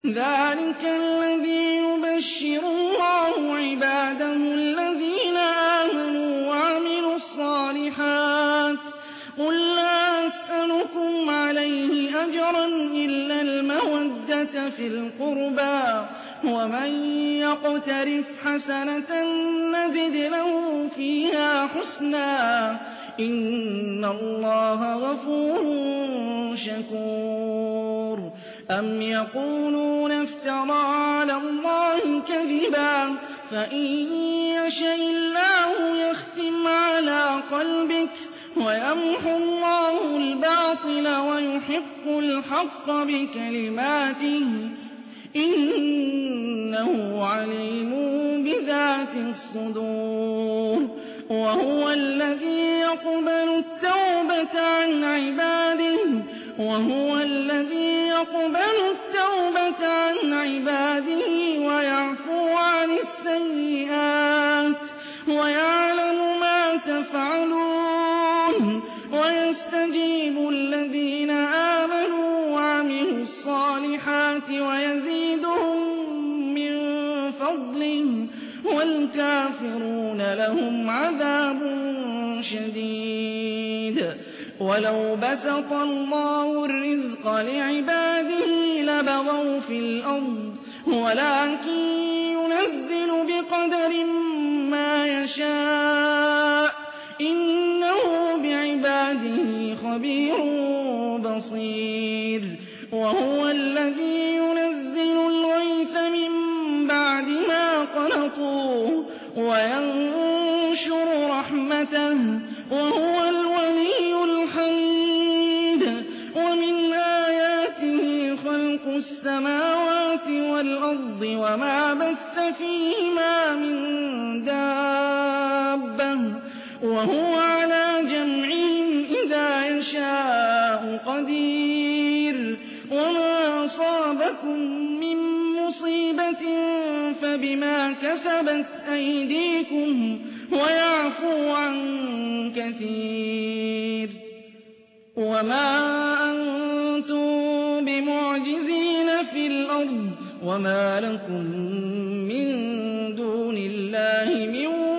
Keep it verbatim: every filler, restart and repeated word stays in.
ذَٰلِكَ الَّذِي يُبَشِّرُ اللَّهُ عِبَادَهُ الَّذِينَ آمَنُوا وَعَمِلُوا الصَّالِحَاتِ ۚ قُل لَّا أَسْأَلُكُمْ عَلَيْهِ أَجْرًا إِلَّا الْمَوَدَّةَ فِي الْقُرْبَىٰ ۗ وَمَن يَقْتَرِفْ حَسَنَةً نَّزِدْ لَهُ فِيهَا حُسْنًا ۚ إِنَّ اللَّهَ غَفُورٌ شَكُورٌ. أَمْ يَقُولُونَ افْتَرَىٰ عَلَى اللَّهِ كَذِبًا ۖ فَإِن يَشَإِ اللَّهُ يَخْتِمْ عَلَىٰ قَلْبِكَ وَيَمْحُ اللَّهُ الْبَاطِلَ وَيُحِقُّ الْحَقَّ بِكَلِمَاتِهِ ۚ إِنَّهُ عَلِيمٌ بِذَاتِ الصُّدُورِ. وَهُوَ الَّذِي يَقْبَلُ التَّوْبَةَ عَنْ عِبَادِهِ وَهُوَ الَّذِي يَقْبَلُ التَّوْبَةَ عَنْ عِبَادِهِ وَيَعْفُو عَنِ السَّيِّئَاتِ وَيَعْلَمُ مَا تَفْعَلُونَ. وَيَسْتَجِيبُ الَّذِينَ آمَنُوا وَعَمِلُوا الصَّالِحَاتِ وَيَزِيدُهُم مِّن فَضْلِهِ ۚ وَالْكَافِرُونَ لَهُمْ عَذَابٌ شَدِيدٌ. وَلَوْ بَسَطَ اللَّهُ الرِّزْقَ لِعِبَادِهِ لَبَغَوْا فِي الْأَرْضِ وَلَٰكِن يُنَزِّلُ بِقَدَرٍ مَّا يَشَاءُ ۚ إِنَّهُ بِعِبَادِهِ خَبِيرٌ بَصِيرٌ. وَهُوَ الَّذِي يُنَزِّلُ الْغَيْثَ مِن بَعْدِ مَا قَنَطُوا وَيَنشُرُ رَحْمَتَهُ ۚ وَهُوَ الْوَلِيُّ الْحَمِيدُ. وَمِنْ آيَاتِهِ خَلْقُ السَّمَاوَاتِ وَالْأَرْضِ وَمَا بَثَّ فِيهِمَا مِن دَابَّةٍ ۚ وَهُوَ عَلَىٰ جَمْعِهِمْ إِذَا يَشَاءُ قَدِيرٌ. وَمَا أَصَابَكُم مِّن مُّصِيبَةٍ فَبِمَا كَسَبَتْ أَيْدِيكُمْ وَيَعْفُو عَن كَثِيرٍ. وَمَا أَنتُم بِمُعْجِزِينَ فِي الْأَرْضِ وَمَا لَكُم مِّن دُونِ اللَّهِ مِن